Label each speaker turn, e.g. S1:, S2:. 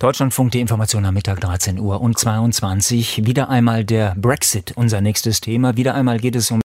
S1: Deutschlandfunk, die Information am Mittag 13 Uhr und 22. Wieder einmal der Brexit, unser nächstes Thema. Wieder einmal geht es um